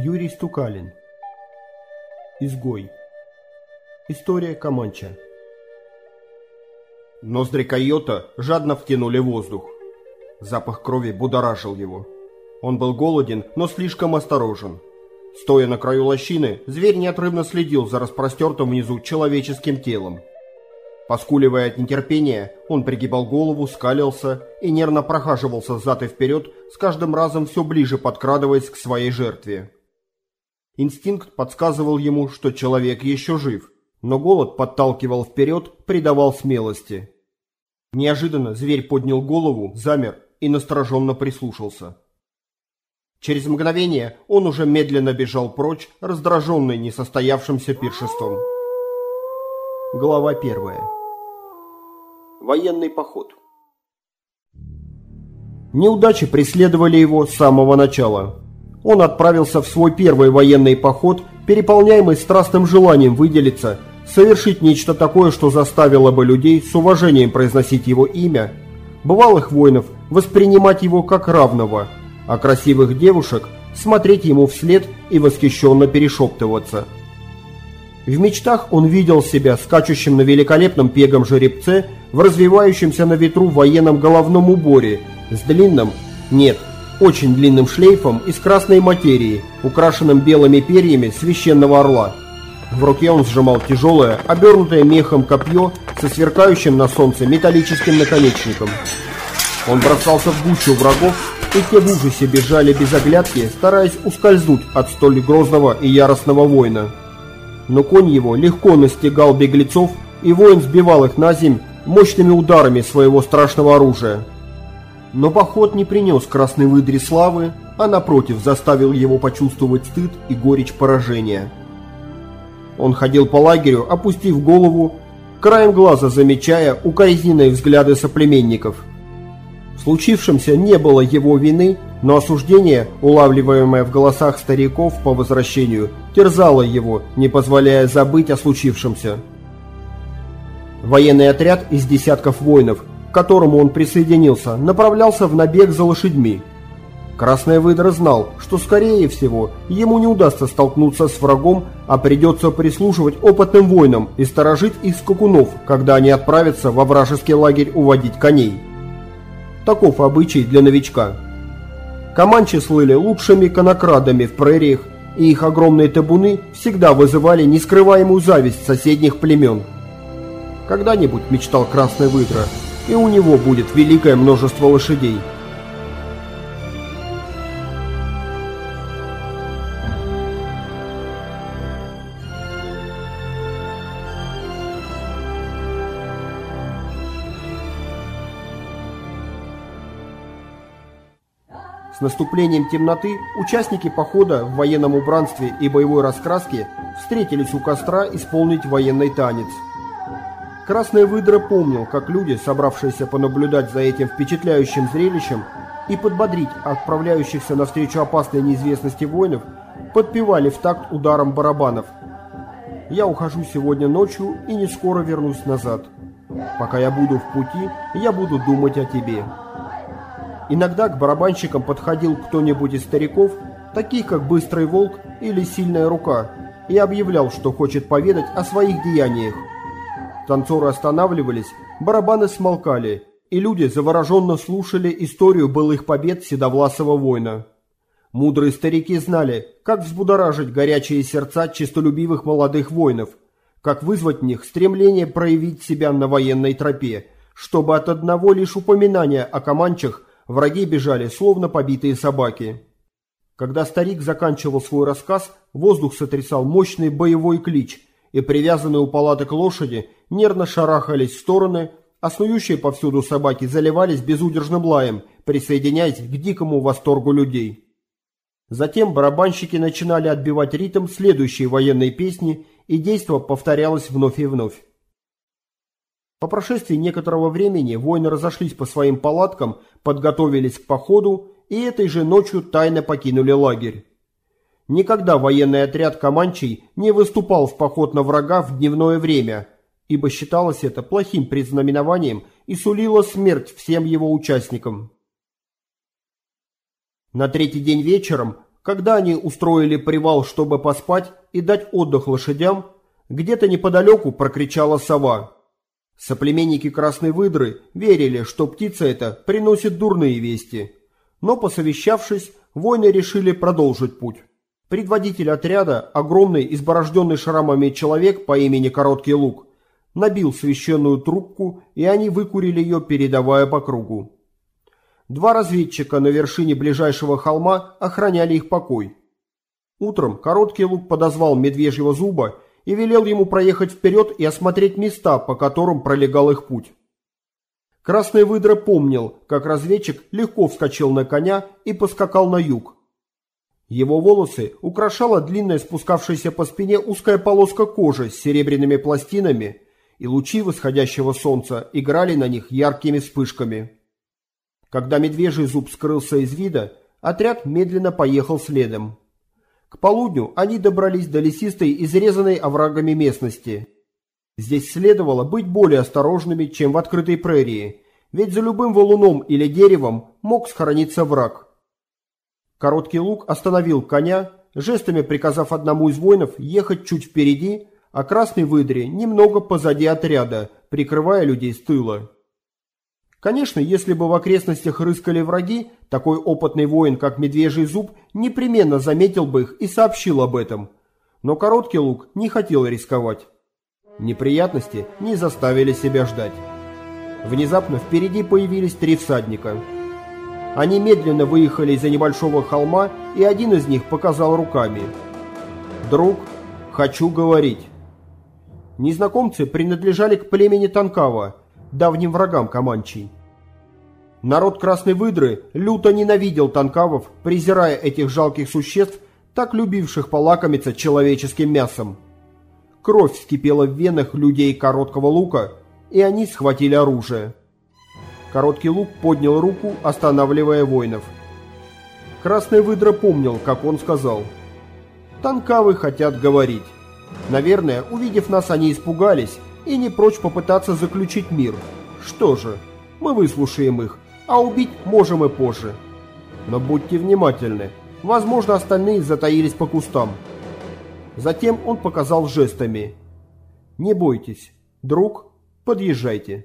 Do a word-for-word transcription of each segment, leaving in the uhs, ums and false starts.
Юрий Стукалин. Изгой. История Команча. Ноздри койота жадно втянули воздух. Запах крови будоражил его. Он был голоден, но слишком осторожен. Стоя на краю лощины, зверь неотрывно следил за распростертым внизу человеческим телом. Поскуливая от нетерпения, он пригибал голову, скалился и нервно прохаживался взад и вперед, с каждым разом все ближе подкрадываясь к своей жертве. Инстинкт подсказывал ему, что человек еще жив, но голод подталкивал вперед, придавал смелости. Неожиданно зверь поднял голову, замер и настороженно прислушался. Через мгновение он уже медленно бежал прочь, раздраженный несостоявшимся пиршеством. Глава первая. Военный поход. Неудачи преследовали его с самого начала. Он отправился в свой первый военный поход, переполняемый страстным желанием выделиться, совершить нечто такое, что заставило бы людей с уважением произносить его имя, бывалых воинов воспринимать его как равного, а красивых девушек смотреть ему вслед и восхищенно перешептываться. В мечтах он видел себя скачущим на великолепном пегом жеребце в развивающемся на ветру военном головном уборе с длинным, нет, очень длинным шлейфом из красной материи, украшенным белыми перьями священного орла. В руке он сжимал тяжелое, обернутое мехом копье со сверкающим на солнце металлическим наконечником. Он бросался в гущу врагов, и те в ужасе бежали без оглядки, стараясь ускользнуть от столь грозного и яростного воина. Но конь его легко настигал беглецов, и воин сбивал их на земь мощными ударами своего страшного оружия. Но поход не принес красной выдре славы, а напротив заставил его почувствовать стыд и горечь поражения. Он ходил по лагерю, опустив голову, краем глаза замечая укоризненные взгляды соплеменников. В случившемся не было его вины, но осуждение, улавливаемое в голосах стариков по возвращению, терзало его, не позволяя забыть о случившемся. Военный отряд из десятков воинов, к которому он присоединился, направлялся в набег за лошадьми. Красная выдра знал, что скорее всего ему не удастся столкнуться с врагом, а придется прислушивать опытным воинам и сторожить их скакунов, когда они отправятся во вражеский лагерь уводить коней. Таков обычай для новичка. Команчи слыли лучшими конокрадами в прериях, и их огромные табуны всегда вызывали нескрываемую зависть соседних племен. Когда-нибудь, мечтал Красная выдра, и у него будет великое множество лошадей. С наступлением темноты участники похода в военном убранстве и боевой раскраске встретились у костра исполнить военный танец. Красная выдра помнил, как люди, собравшиеся понаблюдать за этим впечатляющим зрелищем и подбодрить отправляющихся навстречу опасной неизвестности воинов, подпевали в такт ударом барабанов. «Я ухожу сегодня ночью и не скоро вернусь назад. Пока я буду в пути, я буду думать о тебе». Иногда к барабанщикам подходил кто-нибудь из стариков, таких как Быстрый Волк или Сильная Рука, и объявлял, что хочет поведать о своих деяниях. Танцоры останавливались, барабаны смолкали, и люди завороженно слушали историю былых побед седовласого воина. Мудрые старики знали, как взбудоражить горячие сердца честолюбивых молодых воинов, как вызвать в них стремление проявить себя на военной тропе, чтобы от одного лишь упоминания о команчах враги бежали, словно побитые собаки. Когда старик заканчивал свой рассказ, воздух сотрясал мощный боевой клич, и привязанные у палаток лошади нервно шарахались в стороны, а снующие повсюду собаки заливались безудержным лаем, присоединяясь к дикому восторгу людей. Затем барабанщики начинали отбивать ритм следующей военной песни, и действо повторялось вновь и вновь. По прошествии некоторого времени воины разошлись по своим палаткам, подготовились к походу и этой же ночью тайно покинули лагерь. Никогда военный отряд команчей не выступал в поход на врага в дневное время, ибо считалось это плохим предзнаменованием и сулило смерть всем его участникам. На третий день вечером когда они устроили привал, чтобы поспать и дать отдых лошадям, где-то неподалеку прокричала сова. Соплеменники Красной Выдры верили, что птица эта приносит дурные вести, но, посовещавшись, воины решили продолжить путь. Предводитель отряда, огромный изборожденный шрамами человек по имени Короткий Лук, набил священную трубку, и они выкурили ее, передавая по кругу. Два разведчика на вершине ближайшего холма охраняли их покой. Утром Короткий Лук подозвал Медвежьего Зуба и велел ему проехать вперед и осмотреть места, по которым пролегал их путь. Красная Выдра помнил, как разведчик легко вскочил на коня и поскакал на юг. Его волосы украшала длинная спускавшаяся по спине узкая полоска кожи с серебряными пластинами, и лучи восходящего солнца играли на них яркими вспышками. Когда Медвежий Зуб скрылся из вида, отряд медленно поехал следом. К полудню они добрались до лесистой, изрезанной оврагами местности. Здесь следовало быть более осторожными, чем в открытой прерии, ведь за любым валуном или деревом мог схорониться враг. Короткий Лук остановил коня, жестами приказав одному из воинов ехать чуть впереди, а Красной Выдре немного позади отряда, прикрывая людей с тыла. Конечно, если бы в окрестностях рыскали враги, такой опытный воин, как Медвежий Зуб, непременно заметил бы их и сообщил об этом. Но Короткий Лук не хотел рисковать. Неприятности не заставили себя ждать. Внезапно впереди появились три всадника. Они медленно выехали из-за небольшого холма, и один из них показал руками. «Друг, хочу говорить». Незнакомцы принадлежали к племени Танкава, давним врагам команчей. Народ Красной Выдры люто ненавидел танкавов, презирая этих жалких существ, так любивших полакомиться человеческим мясом. Кровь вскипела в венах людей Короткого Лука, и они схватили оружие. Короткий Лук поднял руку, останавливая воинов. Красная Выдра помнил, как он сказал: «Танкавы хотят говорить. Наверное, увидев нас, они испугались и не прочь попытаться заключить мир. Что же, мы выслушаем их, а убить можем и позже. Но будьте внимательны, возможно, остальные затаились по кустам». Затем он показал жестами: «Не бойтесь, друг, подъезжайте».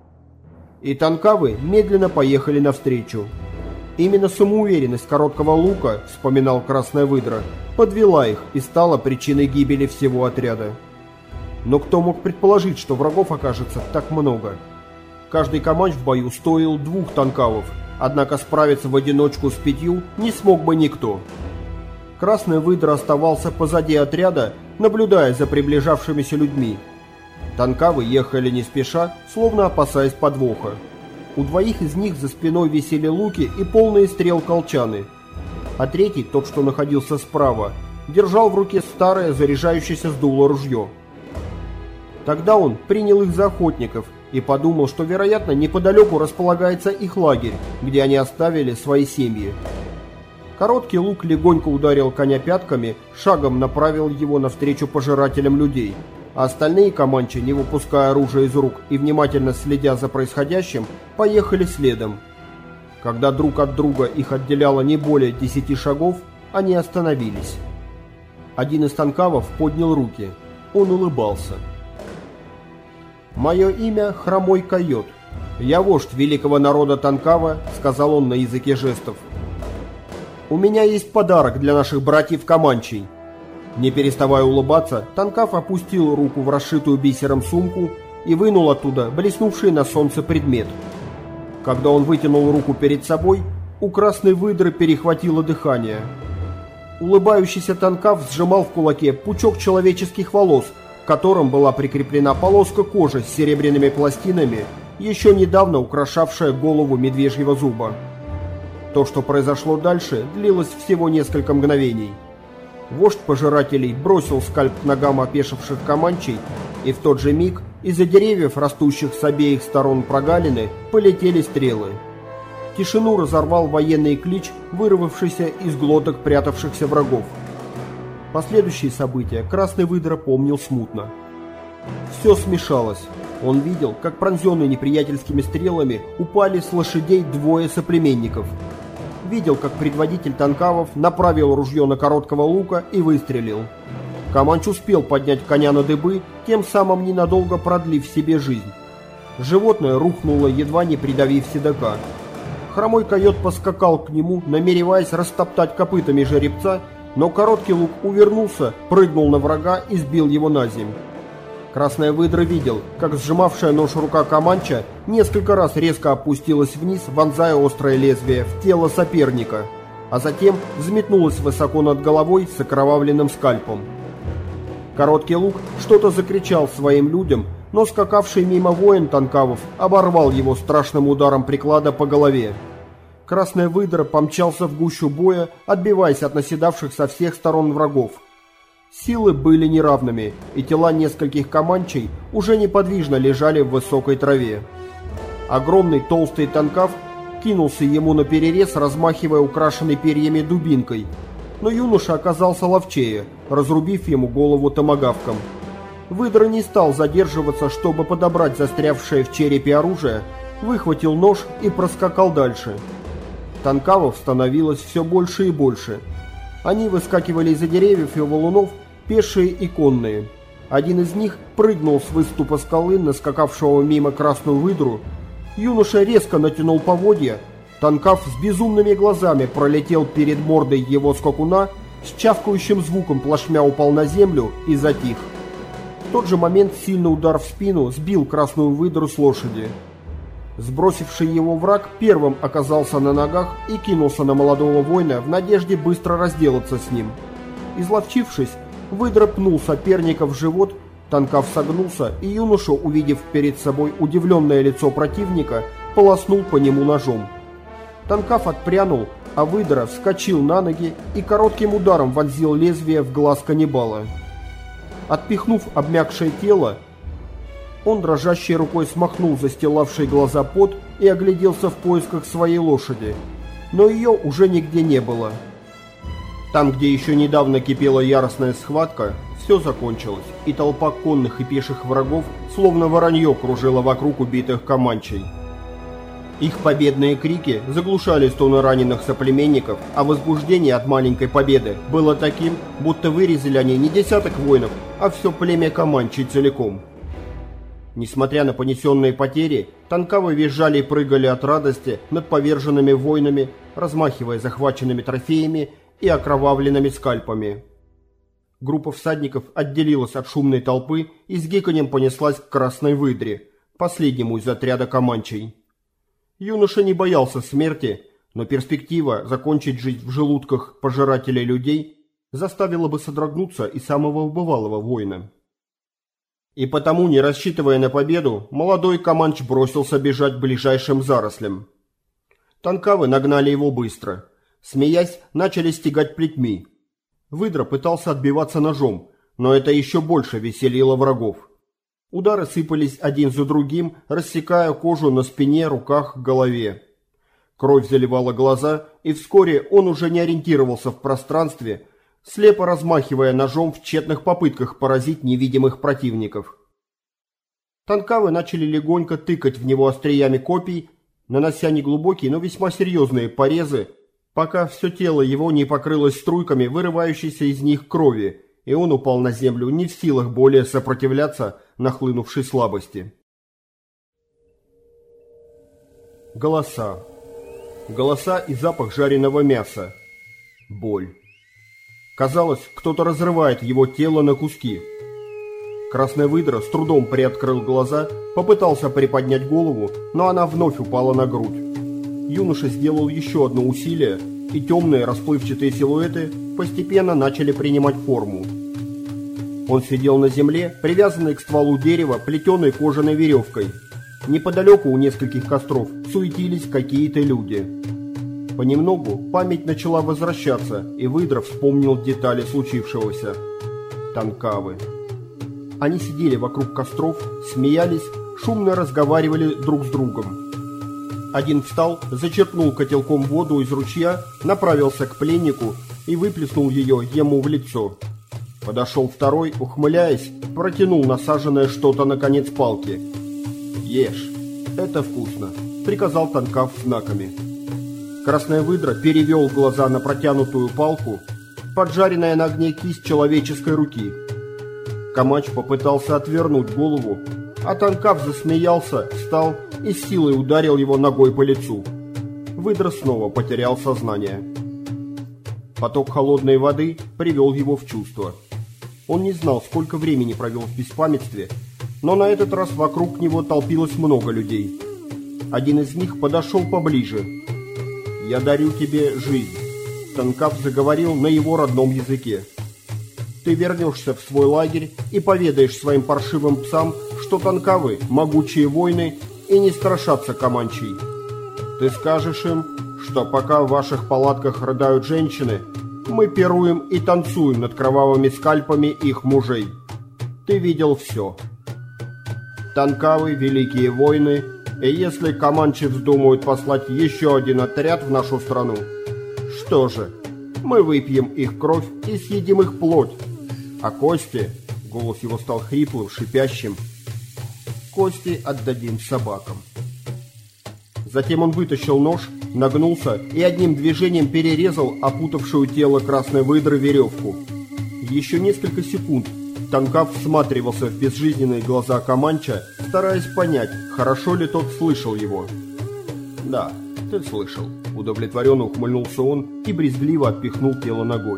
И танкавы медленно поехали навстречу. Именно самоуверенность Короткого Лука, вспоминал Красная Выдра, подвела их и стала причиной гибели всего отряда. Но кто мог предположить, что врагов окажется так много? Каждый команч в бою стоил двух танкавов, однако справиться в одиночку с пятью не смог бы никто. Красная Выдра оставался позади отряда, наблюдая за приближавшимися людьми. Танкавы ехали не спеша, словно опасаясь подвоха. У двоих из них за спиной висели луки и полные стрел колчаны, а третий, тот, что находился справа, держал в руке старое заряжающееся с дула ружье. Тогда он принял их за охотников и подумал, что, вероятно, неподалеку располагается их лагерь, где они оставили свои семьи. Короткий Лук легонько ударил коня пятками, шагом направил его навстречу пожирателям людей, а остальные команчи, не выпуская оружия из рук и внимательно следя за происходящим, поехали следом. Когда друг от друга их отделяло не более десяти шагов, они остановились. Один из танкавов поднял руки. Он улыбался. «Мое имя Хромой Койот. Я вождь великого народа Танкава», — сказал он на языке жестов. «У меня есть подарок для наших братьев Команчей». Не переставая улыбаться, Танкав опустил руку в расшитую бисером сумку и вынул оттуда блеснувший на солнце предмет. Когда он вытянул руку перед собой, у Красной Выдры перехватило дыхание. Улыбающийся Танкав сжимал в кулаке пучок человеческих волос, к которым была прикреплена полоска кожи с серебряными пластинами, еще недавно украшавшая голову Медвежьего Зуба. То, что произошло дальше, длилось всего несколько мгновений. Вождь пожирателей бросил скальп к ногам опешивших команчей, и в тот же миг из-за деревьев, растущих с обеих сторон прогалины, полетели стрелы. Тишину разорвал военный клич, вырвавшийся из глоток прятавшихся врагов. Последующие события Красный Выдра помнил смутно. Все смешалось. Он видел, как пронзенные неприятельскими стрелами упали с лошадей двое соплеменников. видел, как предводитель Танкавов направил ружье на короткого лука и выстрелил. Каманч успел поднять коня на дыбы, тем самым ненадолго продлив себе жизнь. Животное рухнуло, едва не придавив седока. Хромой койот поскакал к нему, намереваясь растоптать копытами жеребца, но короткий лук увернулся, прыгнул на врага и сбил его на землю. Красная выдра видел, как сжимавшая нож рука Каманча несколько раз резко опустилась вниз, вонзая острое лезвие в тело соперника, а затем взметнулась высоко над головой с окровавленным скальпом. Короткий лук что-то закричал своим людям, но скакавший мимо воин Танкавов оборвал его страшным ударом приклада по голове. Красная выдра помчался в гущу боя, отбиваясь от наседавших со всех сторон врагов. Силы были неравными, и тела нескольких команчей уже неподвижно лежали в высокой траве. Огромный толстый Танкав кинулся ему на перерез, размахивая украшенной перьями дубинкой, но юноша оказался ловчее, разрубив ему голову томагавком. Выдра не стал задерживаться, чтобы подобрать застрявшее в черепе оружие, выхватил нож и проскакал дальше. Танкавов становилось все больше и больше. Они выскакивали из-за деревьев и валунов, пешие и конные. Один из них прыгнул с выступа скалы на скакавшего мимо красную выдру. Юноша резко натянул поводья. Танкав с безумными глазами пролетел перед мордой его скакуна, с чавкающим звуком плашмя упал на землю и затих. В тот же момент сильный удар в спину сбил красную выдру с лошади. Сбросивший его враг первым оказался на ногах и кинулся на молодого воина в надежде быстро разделаться с ним. Изловчившись, выдра пнул соперника в живот, Танкав согнулся, и юноша, увидев перед собой удивленное лицо противника, полоснул по нему ножом. Танкав отпрянул, а выдра вскочил на ноги и коротким ударом вонзил лезвие в глаз каннибала. Отпихнув обмякшее тело, он дрожащей рукой смахнул застилавший глаза пот и огляделся в поисках своей лошади, но ее уже нигде не было. Там, где еще недавно кипела яростная схватка, все закончилось, и толпа конных и пеших врагов словно воронье кружила вокруг убитых команчей. Их победные крики заглушали стоны раненых соплеменников, а возбуждение от маленькой победы было таким, будто вырезали они не десяток воинов, а все племя команчей целиком. Несмотря на понесенные потери, Танкавы визжали и прыгали от радости над поверженными воинами, размахивая захваченными трофеями и окровавленными скальпами. Группа всадников отделилась от шумной толпы и с гиканьем понеслась к Красной Выдре, последнему из отряда команчей. Юноша не боялся смерти, но перспектива закончить жизнь в желудках пожирателей людей заставила бы содрогнуться и самого бывалого воина. И потому, не рассчитывая на победу, молодой команч бросился бежать к ближайшим зарослям. Танкавы нагнали его быстро. Смеясь, начали стегать плетьми. Выдра пытался отбиваться ножом, но это еще больше веселило врагов. Удары сыпались один за другим, рассекая кожу на спине, руках, голове. Кровь заливала глаза, и вскоре он уже не ориентировался в пространстве, слепо размахивая ножом в тщетных попытках поразить невидимых противников. Танкавы начали легонько тыкать в него остриями копий, нанося неглубокие, но весьма серьезные порезы, пока все тело его не покрылось струйками вырывающейся из них крови, и он упал на землю, не в силах более сопротивляться нахлынувшей слабости. Голоса. Голоса и запах жареного мяса. Боль. Казалось, кто-то разрывает его тело на куски. Красная выдра с трудом приоткрыл глаза, попытался приподнять голову, но она вновь упала на грудь. Юноша сделал еще одно усилие, и темные расплывчатые силуэты постепенно начали принимать форму. Он сидел на земле, привязанный к стволу дерева плетеной кожаной веревкой. Неподалеку у нескольких костров суетились какие-то люди. Понемногу память начала возвращаться, и выдра вспомнил детали случившегося. Танкавы. Они сидели вокруг костров, смеялись, шумно разговаривали друг с другом. Один встал, зачерпнул котелком воду из ручья, направился к пленнику и выплеснул ее ему в лицо. Подошел второй, ухмыляясь, протянул насаженное что-то на конец палки. «Ешь, это вкусно», — приказал Танкав знаками. Красная выдра перевел глаза на протянутую палку, поджаренная на огне кисть человеческой руки. Камач попытался отвернуть голову, а Тонкав засмеялся, встал и с силой ударил его ногой по лицу. Выдра снова потерял сознание. Поток холодной воды привел его в чувство. Он не знал, сколько времени провел в беспамятстве, но на этот раз вокруг него толпилось много людей. Один из них подошел поближе. «Я дарю тебе жизнь», — Тонкав заговорил на его родном языке. «Ты вернешься в свой лагерь и поведаешь своим паршивым псам, что Тонкавы — могучие воины и не страшатся команчей. Ты скажешь им, что пока в ваших палатках рыдают женщины, мы пируем и танцуем над кровавыми скальпами их мужей. Ты видел все. Тонкавы — великие воины, и если команчи вздумают послать еще один отряд в нашу страну, что же, мы выпьем их кровь и съедим их плоть, а кости, голос его стал хриплым, шипящим, кости отдадим собакам». Затем он вытащил нож, нагнулся и одним движением перерезал опутавшую тело красной выдры веревку. Еще несколько секунд Тонкав всматривался в безжизненные глаза Команча, стараясь понять, хорошо ли тот слышал его. «Да, ты слышал», — удовлетворенно ухмыльнулся он и брезгливо отпихнул тело ногой.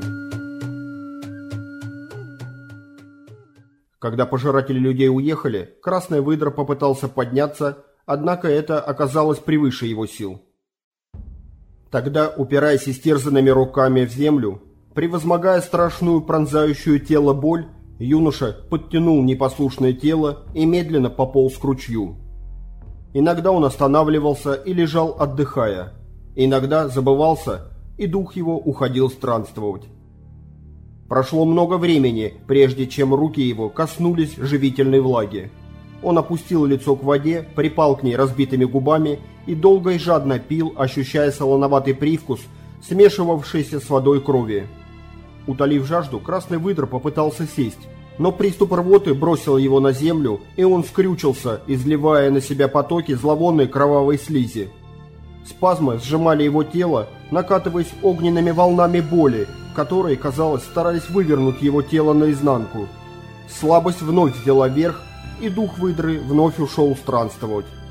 Когда пожиратели людей уехали, красная выдра попытался подняться, однако это оказалось превыше его сил. Тогда, упираясь истерзанными руками в землю, превозмогая страшную пронзающую тело боль, юноша подтянул непослушное тело и медленно пополз к ручью. Иногда он останавливался и лежал, отдыхая, иногда забывался, и дух его уходил странствовать. Прошло много времени, прежде чем руки его коснулись живительной влаги. Он опустил лицо к воде, припал к ней разбитыми губами и долго и жадно пил, ощущая солоноватый привкус, смешивавшийся с водой крови. Утолив жажду, красный выдра попытался сесть, но приступ рвоты бросил его на землю, и он скрючился, изливая на себя потоки зловонной кровавой слизи. Спазмы сжимали его тело, накатываясь огненными волнами боли, которые, казалось, старались вывернуть его тело наизнанку. Слабость вновь взяла верх, и дух выдры вновь ушел странствовать.